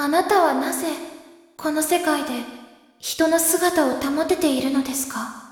あなたはなぜ、この世界で、人の姿を保てているのですか？